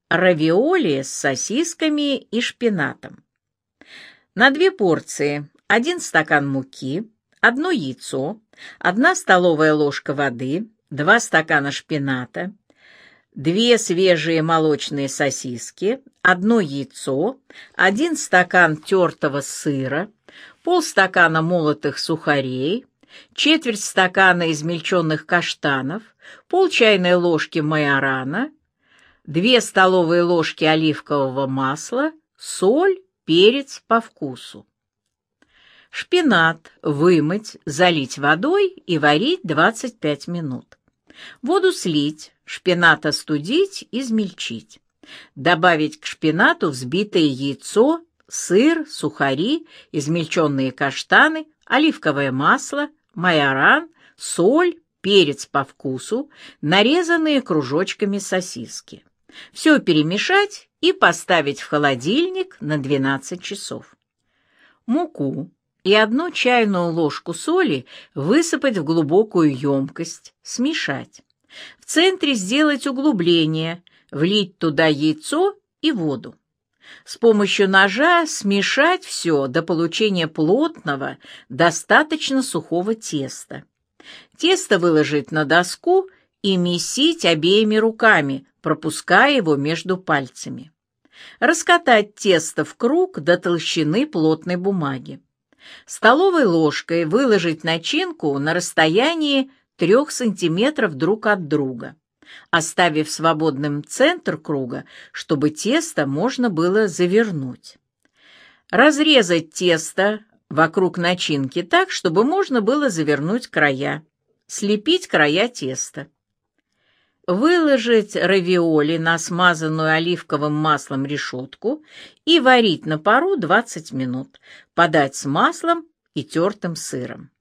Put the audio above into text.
равиоли с сосисками и шпинатом. На 2 порции 1 стакан муки, 1 яйцо, 1 столовая ложка воды, 2 стакана шпината, 2 свежие молочные сосиски, 1 яйцо, 1 стакан тертого сыра, полстакана молотых сухарей, четверть стакана измельченных каштанов, пол чайной ложки майорана, 2 столовые ложки оливкового масла, соль, перец по вкусу. Шпинат вымыть, залить водой и варить 25 минут. Воду слить, шпинат остудить, измельчить. Добавить к шпинату взбитое яйцо, сыр, сухари, измельченные каштаны, оливковое масло, майоран, соль, перец по вкусу, нарезанные кружочками сосиски. Все перемешать и поставить в холодильник на 12 часов. Муку и 1 чайную ложку соли высыпать в глубокую емкость, смешать. В центре сделать углубление, влить туда яйцо и воду. С помощью ножа смешать все до получения плотного, достаточно сухого теста. Тесто выложить на доску и месить обеими руками, пропуская его между пальцами. Раскатать тесто в круг до толщины плотной бумаги. Столовой ложкой выложить начинку на расстоянии 3 см друг от друга, оставив свободным центр круга, чтобы тесто можно было завернуть. Разрезать тесто вокруг начинки так, чтобы можно было завернуть края. Слепить края теста. Выложить равиоли на смазанную оливковым маслом решетку и варить на пару 20 минут. Подать с маслом и тертым сыром.